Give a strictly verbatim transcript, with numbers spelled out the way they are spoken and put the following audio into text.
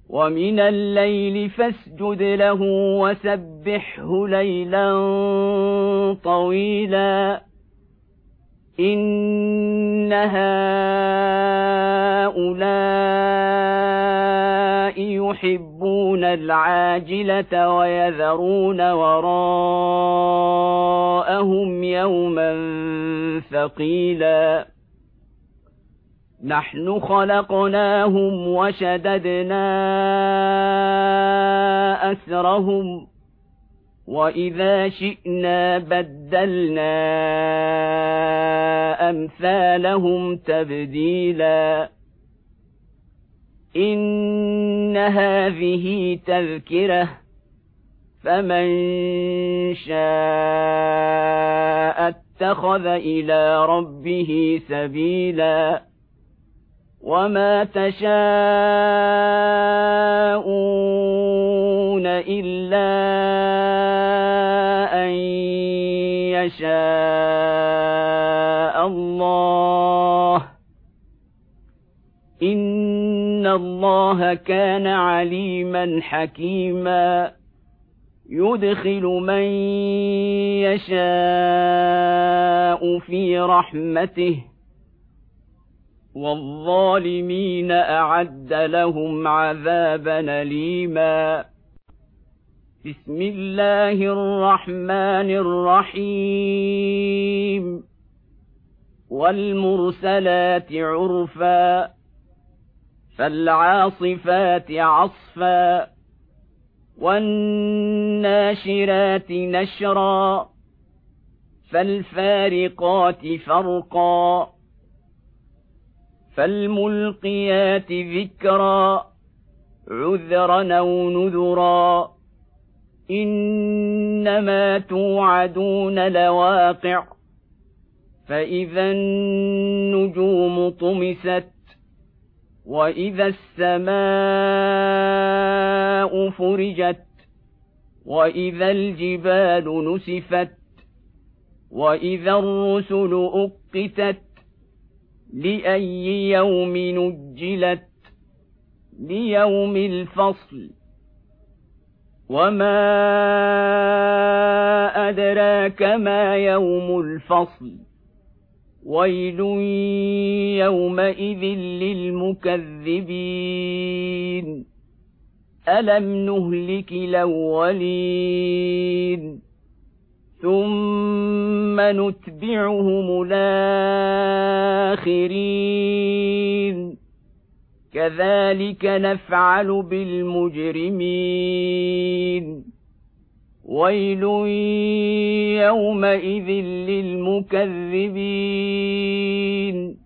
ومن الليل فاسجد له وسبحه ليلا طويلا إن هؤلاء يحبون العاجلة ويذرون وراءهم يوما ثقيلا نحن خلقناهم وشددنا أسرهم وإذا شئنا بدلنا أمثالهم تبديلا إن هذه تذكرة فمن شاء اتخذ إلى ربه سبيلا وما تشاءون إلا أن يشاء الله إن الله كان عليما حكيما يدخل من يشاء في رحمته والظالمين أعد لهم عذابا أليما بسم الله الرحمن الرحيم والمرسلات عرفا فالعاصفات عصفا والناشرات نشرا فالفارقات فرقا فالملقيات ذكرا عذرا أو نذرا إنما توعدون لواقع فإذا النجوم طمست وإذا السماء فرجت وإذا الجبال نسفت وإذا الرسل أقتت لأي يوم نجلت ليوم الفصل وما أدراك ما يوم الفصل ويل يومئذ للمكذبين ألم نهلك الأولين ثم نتبعهم الآخرين كذلك نفعل بالمجرمين ويل يومئذ للمكذبين